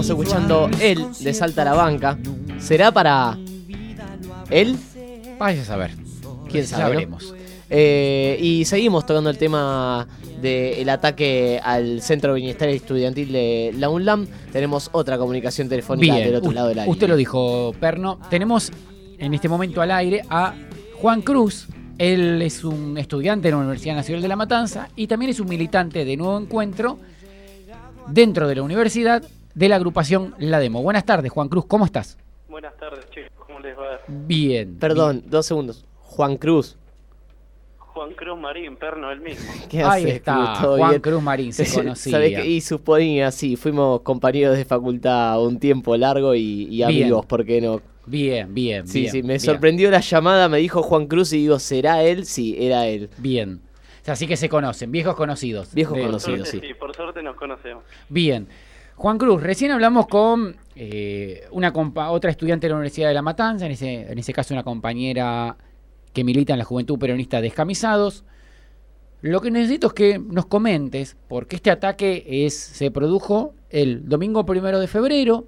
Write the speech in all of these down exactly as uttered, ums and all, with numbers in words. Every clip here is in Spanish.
Estamos escuchando él de Salta a la Banca. ¿Será para él? Vaya a saber. ¿Quién sabe? Ya ¿no? veremos. Eh, y seguimos tocando el tema del ataque al Centro de Bienestar Estudiantil de la UNLAM. Tenemos otra comunicación telefónica Bien, del otro u- lado de la usted línea. lo dijo, Perno. Tenemos en este momento al aire a Juan Cruz. Él es un estudiante de la Universidad Nacional de La Matanza y también es un militante de Nuevo Encuentro dentro de la universidad de la agrupación La Demo. Buenas tardes, Juan Cruz, ¿cómo estás? Buenas tardes, chicos, ¿cómo les va? Bien. Perdón, dos segundos. Juan Cruz. Juan Cruz Marín, Perno, el mismo. ¿Qué Ahí haces, está, Cruz? ¿Todo Juan bien? Cruz Marín, se conocía. ¿Sabés qué? Y suponía, sí, fuimos compañeros de facultad un tiempo largo y, y amigos, Bien. ¿por qué no? Bien, bien, Sí, bien. sí, me bien, sorprendió la llamada, me dijo Juan Cruz y digo, ¿será él? Sí, era él. Bien. O sea, así que se conocen, viejos conocidos. Viejos De- Por conocidos. suerte, sí. sí, por suerte nos conocemos. Bien. Juan Cruz, recién hablamos con eh, una compa- otra estudiante de la Universidad de La Matanza, en ese, en ese caso una compañera que milita en la Juventud Peronista Descamisados. Lo que necesito es que nos comentes, porque este ataque es, se produjo el domingo primero de febrero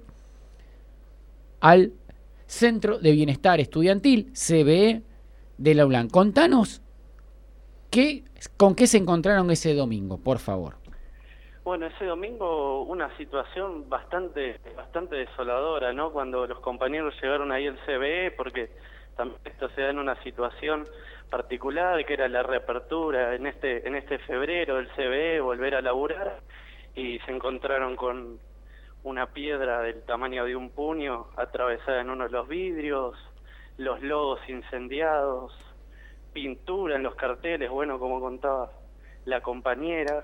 al Centro de Bienestar Estudiantil, C B E, de la UNLAM. Contanos qué, con qué se encontraron ese domingo, por favor. Bueno, ese domingo una situación bastante bastante desoladora, ¿no? Cuando los compañeros llegaron ahí al C B E, porque también esto se da en una situación particular, que era la reapertura en este en este febrero del C B E, volver a laburar, y se encontraron con una piedra del tamaño de un puño atravesada en uno de los vidrios, los logos incendiados, pintura en los carteles, bueno, como contaba la compañera,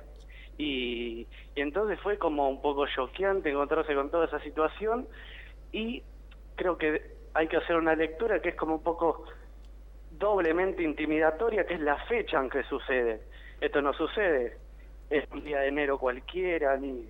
y, y entonces fue como un poco choqueante encontrarse con toda esa situación, y creo que hay que hacer una lectura que es como un poco doblemente intimidatoria, que es la fecha en que sucede. Esto no sucede en un día de enero cualquiera, ni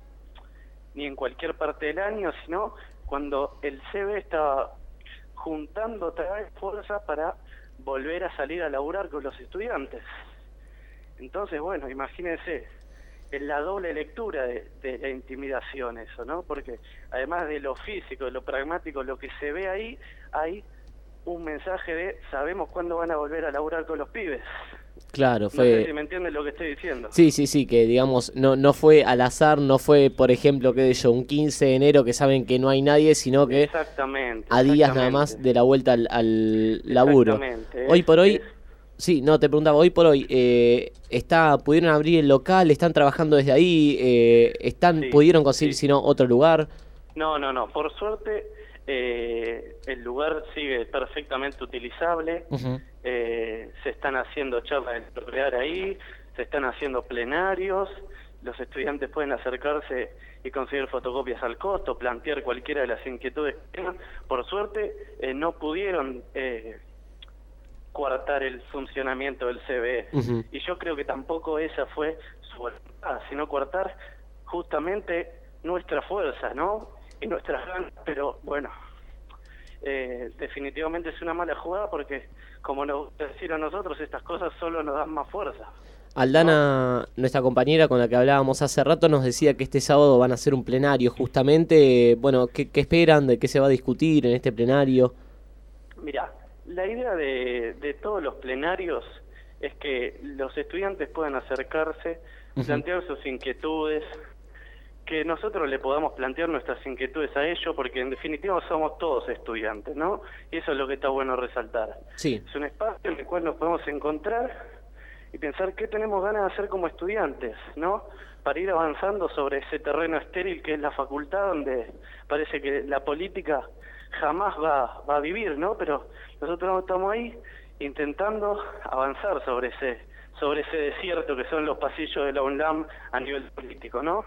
ni en cualquier parte del año, sino cuando el C B estaba juntando otra vez fuerza para volver a salir a laburar con los estudiantes. Entonces, bueno, imagínense, es la doble lectura de, de la intimidación eso, ¿no? Porque además de lo físico, de lo pragmático, lo que se ve ahí, hay un mensaje de sabemos cuándo van a volver a laburar con los pibes. Claro, No sé fue... si me entienden lo que estoy diciendo. Sí, sí, sí, que digamos, no, no fue al azar, no fue, por ejemplo, qué sé yo, un quince de enero que saben que no hay nadie, sino que Exactamente. a días nada exactamente. más de la vuelta al, al laburo. Exactamente, Hoy es- por hoy, es- sí, no, te preguntaba, hoy por hoy, eh, está, ¿pudieron abrir el local? ¿Están trabajando desde ahí? Eh, están, Sí, ¿Pudieron conseguir, sí. si no, otro lugar? No, no, no. Por suerte, eh, el lugar sigue perfectamente utilizable. Ujú. Eh, se están haciendo charlas de nuclear ahí, se están haciendo plenarios. Los estudiantes pueden acercarse y conseguir fotocopias al costo, plantear cualquiera de las inquietudes que tengan. Por suerte, eh, no pudieron eh, coartar el funcionamiento del C B E. Ujú. Y yo creo que tampoco esa fue su voluntad, sino coartar justamente nuestra fuerza, ¿no? Y nuestras ganas, pero bueno, eh, definitivamente es una mala jugada porque, como nos gusta decir a nosotros, estas cosas solo nos dan más fuerza. Aldana, nuestra compañera con la que hablábamos hace rato, nos decía que este sábado van a hacer un plenario justamente. Bueno, ¿qué, qué esperan? ¿De qué se va a discutir en este plenario? Mirá, la idea de, de todos los plenarios es que los estudiantes puedan acercarse, Ujú. plantear sus inquietudes, que nosotros le podamos plantear nuestras inquietudes a ellos, porque en definitiva somos todos estudiantes, ¿no? Y eso es lo que está bueno resaltar. Sí. Es un espacio en el cual nos podemos encontrar y pensar qué tenemos ganas de hacer como estudiantes, ¿no? Para ir avanzando sobre ese terreno estéril que es la facultad, donde parece que la política jamás va, va a vivir, ¿no? Pero nosotros estamos ahí intentando avanzar sobre ese, sobre ese desierto que son los pasillos de la UNLAM a nivel político, ¿no?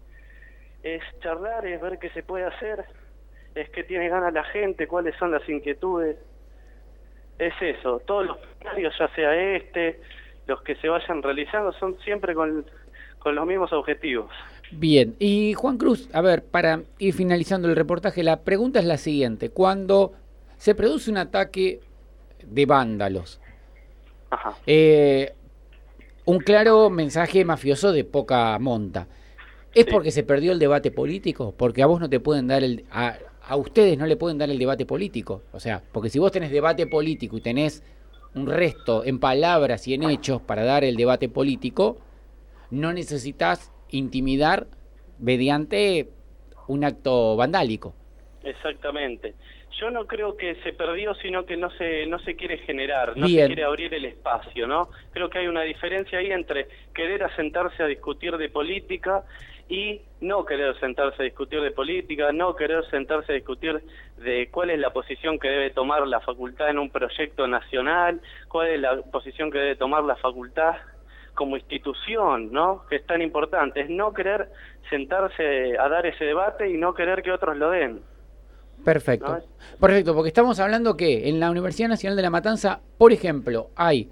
Es charlar, es ver qué se puede hacer, es qué tiene ganas la gente, cuáles son las inquietudes. Es eso, todos los plenarios, ya sea este, los que se vayan realizando, son siempre con, con los mismos objetivos. Bien, y Juan Cruz, a ver, para ir finalizando el reportaje, la pregunta es la siguiente. Cuando se produce un ataque de vándalos, Ajá. eh, un claro mensaje mafioso de poca monta, ¿Es Sí. porque se perdió el debate político? Porque a vos no te pueden dar el... A, a ustedes no le pueden dar el debate político. O sea, porque si vos tenés debate político y tenés un resto en palabras y en hechos para dar el debate político, no necesitas intimidar mediante un acto vandálico. Exactamente. Yo no creo que se perdió, sino que no se no se quiere generar, no Bien. se quiere abrir el espacio, ¿no? Creo que hay una diferencia ahí entre querer asentarse a discutir de política y no querer sentarse a discutir de política, no querer sentarse a discutir de cuál es la posición que debe tomar la facultad en un proyecto nacional, cuál es la posición que debe tomar la facultad como institución, ¿no? Que es tan importante, es no querer sentarse a dar ese debate y no querer que otros lo den. Perfecto. ¿No? Perfecto, porque estamos hablando que en la Universidad Nacional de La Matanza, por ejemplo, hay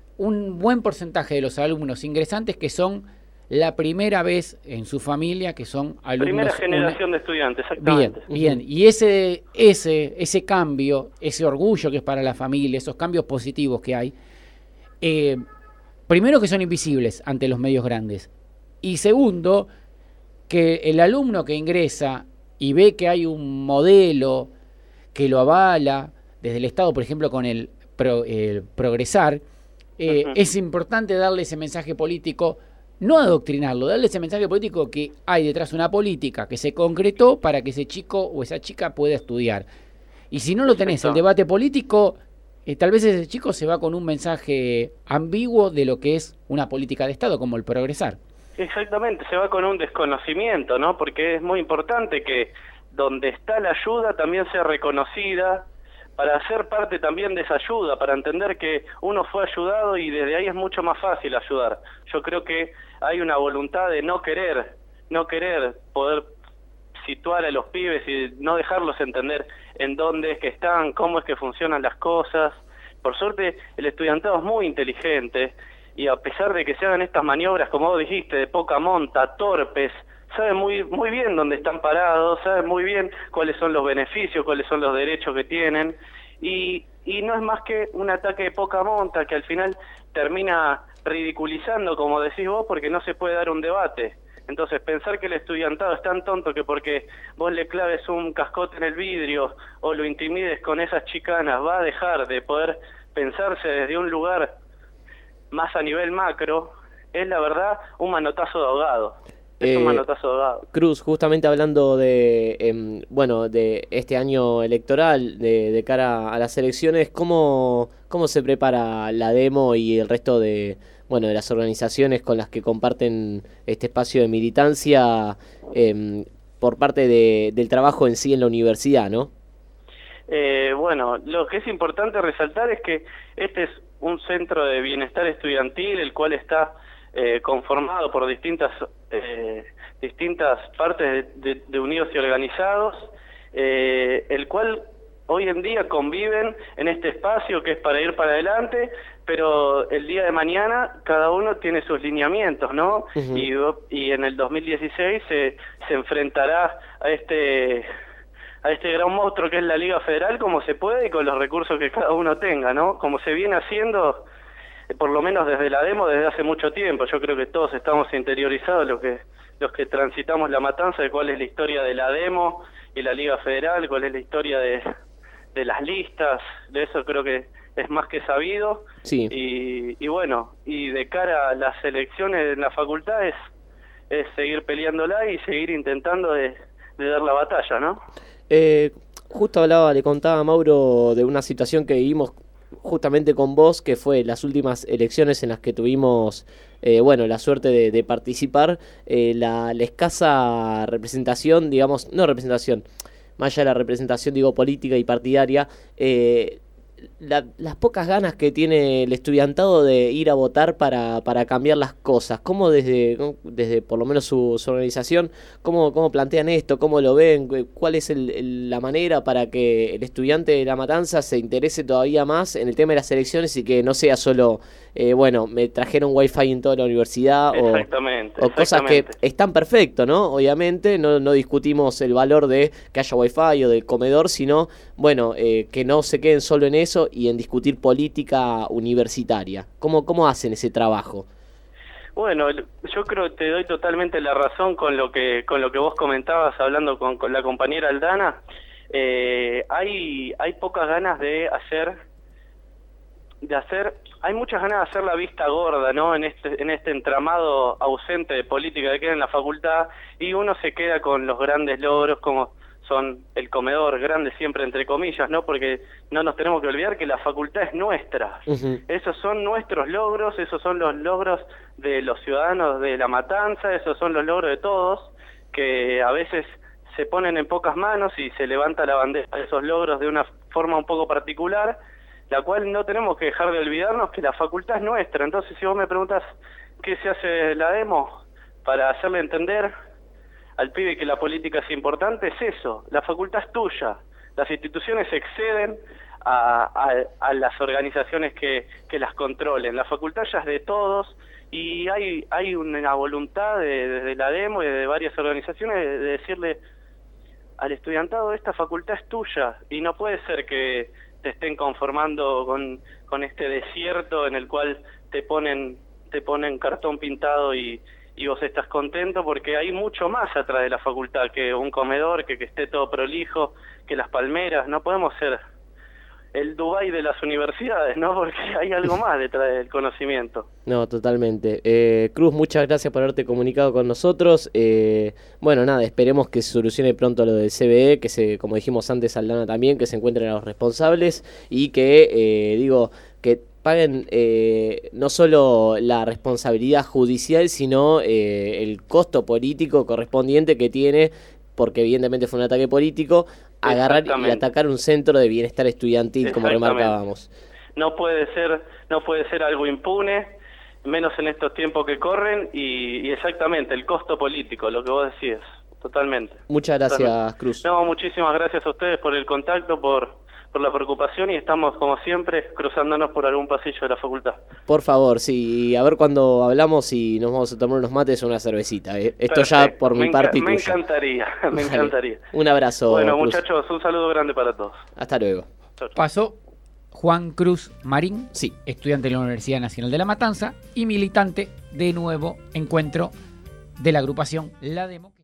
un buen porcentaje de los alumnos ingresantes que son la primera vez en su familia, que son alumnos... Primera generación una... de estudiantes, Bien, exactamente. bien. Y ese, ese, ese cambio, ese orgullo que es para la familia, esos cambios positivos que hay, eh, primero que son invisibles ante los medios grandes. Y segundo, que el alumno que ingresa y ve que hay un modelo que lo avala desde el Estado, por ejemplo, con el, pro, el Progresar, eh, uh-huh. es importante darle ese mensaje político, no adoctrinarlo, darle ese mensaje político que hay detrás una política que se concretó para que ese chico o esa chica pueda estudiar. Y si no lo tenés, el debate político, eh, tal vez ese chico se va con un mensaje ambiguo de lo que es una política de Estado, como el Progresar. Exactamente, se va con un desconocimiento, ¿no? Porque es muy importante que donde está la ayuda también sea reconocida, para ser parte también de esa ayuda, para entender que uno fue ayudado y desde ahí es mucho más fácil ayudar. Yo creo que hay una voluntad de no querer, no querer poder situar a los pibes y no dejarlos entender en dónde es que están, cómo es que funcionan las cosas. Por suerte, el estudiantado es muy inteligente, y a pesar de que se hagan estas maniobras, como vos dijiste, de poca monta, torpes, saben muy muy bien dónde están parados, saben muy bien cuáles son los beneficios, cuáles son los derechos que tienen, y, y no es más que un ataque de poca monta que al final termina ridiculizando, como decís vos, porque no se puede dar un debate. Entonces, pensar que el estudiantado es tan tonto que porque vos le claves un cascote en el vidrio o lo intimides con esas chicanas, va a dejar de poder pensarse desde un lugar más a nivel macro, es la verdad un manotazo de ahogado. Es eh, un manotazo de ahogado. Cruz, justamente hablando de eh, bueno, de este año electoral, de, de cara a las elecciones, ¿cómo, cómo se prepara la demo y el resto de bueno de las organizaciones con las que comparten este espacio de militancia eh, por parte de, del trabajo en sí en la universidad, ¿no? Eh, bueno, lo que es importante resaltar es que este es un centro de bienestar estudiantil, el cual está eh, conformado por distintas eh, distintas partes de, de, de unidos y organizados, eh, el cual hoy en día conviven en este espacio que es para ir para adelante, pero el día de mañana cada uno tiene sus lineamientos, ¿no? Uh-huh. y, y en el dos mil dieciséis se, se enfrentará a este... a este gran monstruo que es la Liga Federal como se puede y con los recursos que cada uno tenga, ¿no? Como se viene haciendo, por lo menos desde la demo, desde hace mucho tiempo. Yo creo que todos estamos interiorizados, los que los que transitamos la matanza, de cuál es la historia de la demo y la Liga Federal, cuál es la historia de, de las listas, de eso creo que es más que sabido. Sí. Y, y bueno, y de cara a las elecciones en la facultad es, es seguir peleándola y seguir intentando de, de dar la batalla, ¿no? Eh, justo hablaba, le contaba a Mauro de una situación que vivimos justamente con vos, que fue las últimas elecciones en las que tuvimos eh, bueno, la suerte de, de participar, eh, la, la escasa representación, digamos, no representación, más allá de la representación, digo, política y partidaria, eh, La, las pocas ganas que tiene el estudiantado de ir a votar para, para cambiar las cosas. ¿Cómo desde, desde por lo menos su, su organización, cómo, cómo plantean esto? ¿Cómo lo ven? ¿Cuál es el, el, la manera para que el estudiante de La Matanza se interese todavía más en el tema de las elecciones y que no sea solo, eh, bueno, me trajeron wifi en toda la universidad o, exactamente, o cosas que están perfecto, ¿no? Obviamente no, no discutimos el valor de que haya wifi o del comedor, sino, bueno, eh, que no se queden solo en eso y en discutir política universitaria. ¿Cómo, cómo hacen ese trabajo? Bueno, yo creo que te doy totalmente la razón con lo que con lo que vos comentabas hablando con, con la compañera Aldana. Eh, hay hay pocas ganas de hacer de hacer hay muchas ganas de hacer la vista gorda, ¿no? En este en este entramado ausente de política que queda en la facultad, y uno se queda con los grandes logros como son el comedor grande, siempre entre comillas, ¿no? Porque no nos tenemos que olvidar que la facultad es nuestra. Uh-huh. Esos son nuestros logros, esos son los logros de los ciudadanos de La Matanza, esos son los logros de todos, que a veces se ponen en pocas manos y se levanta la bandera de esos logros de una forma un poco particular, la cual no tenemos que dejar de olvidarnos que la facultad es nuestra. Entonces, si vos me preguntas qué se hace la demo para hacerle entender al pibe que la política es importante, es eso, la facultad es tuya, las instituciones exceden a, a, a las organizaciones que, que las controlen, la facultad ya es de todos, y hay hay una voluntad desde de la demo y de varias organizaciones de, de decirle al estudiantado, esta facultad es tuya, y no puede ser que te estén conformando con, con este desierto en el cual te ponen, te ponen cartón pintado y y vos estás contento, porque hay mucho más atrás de la facultad que un comedor, que, que esté todo prolijo, que las palmeras. No podemos ser el Dubái de las universidades, ¿no? Porque hay algo más detrás del conocimiento. No, totalmente. Eh, Cruz, muchas gracias por haberte comunicado con nosotros. Eh, bueno, nada, esperemos que se solucione pronto lo del C B E, que se, como dijimos antes, Aldana también, que se encuentren a los responsables y que, eh, digo, que paguen eh, no solo la responsabilidad judicial, sino eh, el costo político correspondiente que tiene, porque evidentemente fue un ataque político, agarrar y atacar un centro de bienestar estudiantil, como remarcábamos. No puede ser, no puede ser algo impune, menos en estos tiempos que corren, y, y exactamente el costo político, lo que vos decís, totalmente. Muchas gracias, totalmente. Cruz. No, muchísimas gracias a ustedes por el contacto, por por la preocupación, y estamos, como siempre, cruzándonos por algún pasillo de la facultad. Por favor, sí, a ver cuando hablamos y nos vamos a tomar unos mates o una cervecita. ¿eh? Esto Perfecto. Ya por mi parte y Me encantaría, me encantaría. Un abrazo. Bueno, Cruz. Muchachos, un saludo grande para todos. Hasta luego. Chau, chau. Pasó Juan Cruz Marín, sí. estudiante de la Universidad Nacional de La Matanza y militante de Nuevo Encuentro de la agrupación La Demo.